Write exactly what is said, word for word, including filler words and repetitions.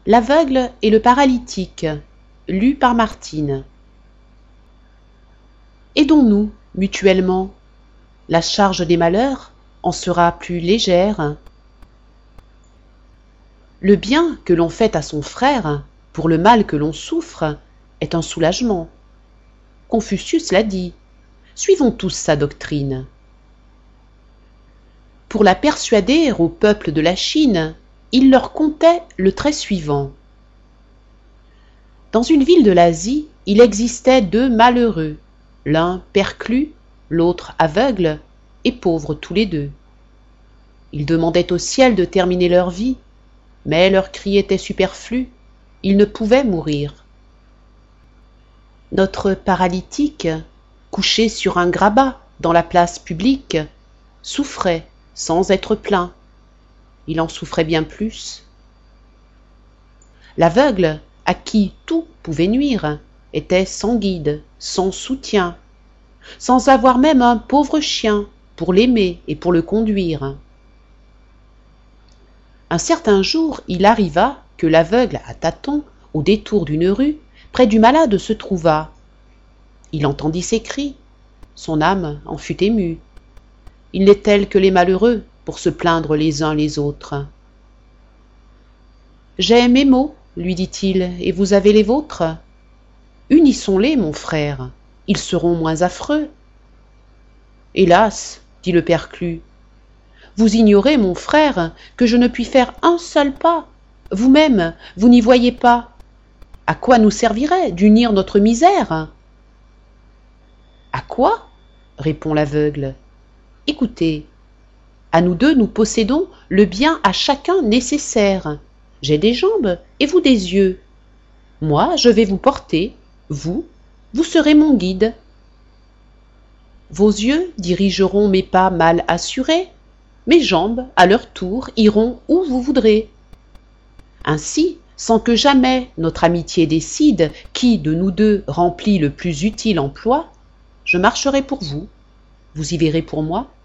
L'aveugle et le paralytique, lu par Martine. Aidons-nous mutuellement, la charge des malheurs en sera plus légère. Le bien que l'on fait à son frère, pour le mal que l'on souffre, est un soulagement. Confucius l'a dit. Suivons tous sa doctrine. Pour la persuader au peuple de la Chine, il leur contait le trait suivant. Dans une ville de l'Asie, il existait deux malheureux, l'un perclus, l'autre aveugle, et pauvres tous les deux. Ils demandaient au ciel de terminer leur vie, mais leur cri était superflu, ils ne pouvaient mourir. Notre paralytique, couché sur un grabat dans la place publique, souffrait sans être plaint. Il en souffrait bien plus. L'aveugle, à qui tout pouvait nuire, était sans guide, sans soutien, sans avoir même un pauvre chien pour l'aimer et pour le conduire. Un certain jour, il arriva que l'aveugle à tâtons, au détour d'une rue, près du malade se trouva. Il entendit ses cris, son âme en fut émue. Il n'est tel que les malheureux pour se plaindre les uns les autres. « J'ai mes maux, lui dit-il, et vous avez les vôtres. Unissons-les, mon frère, ils seront moins affreux. » Hélas, dit le perclus, vous ignorez, mon frère, que je ne puis faire un seul pas. Vous-même, vous n'y voyez pas. À quoi nous servirait d'unir notre misère? À quoi? Répond l'aveugle. Écoutez, à nous deux nous possédons le bien à chacun nécessaire. J'ai des jambes et vous des yeux. Moi, je vais vous porter, vous, vous serez mon guide. Vos yeux dirigeront mes pas mal assurés, mes jambes, à leur tour, iront où vous voudrez. Ainsi, sans que jamais notre amitié décide qui de nous deux remplit le plus utile emploi, je marcherai pour vous, vous y verrez pour moi,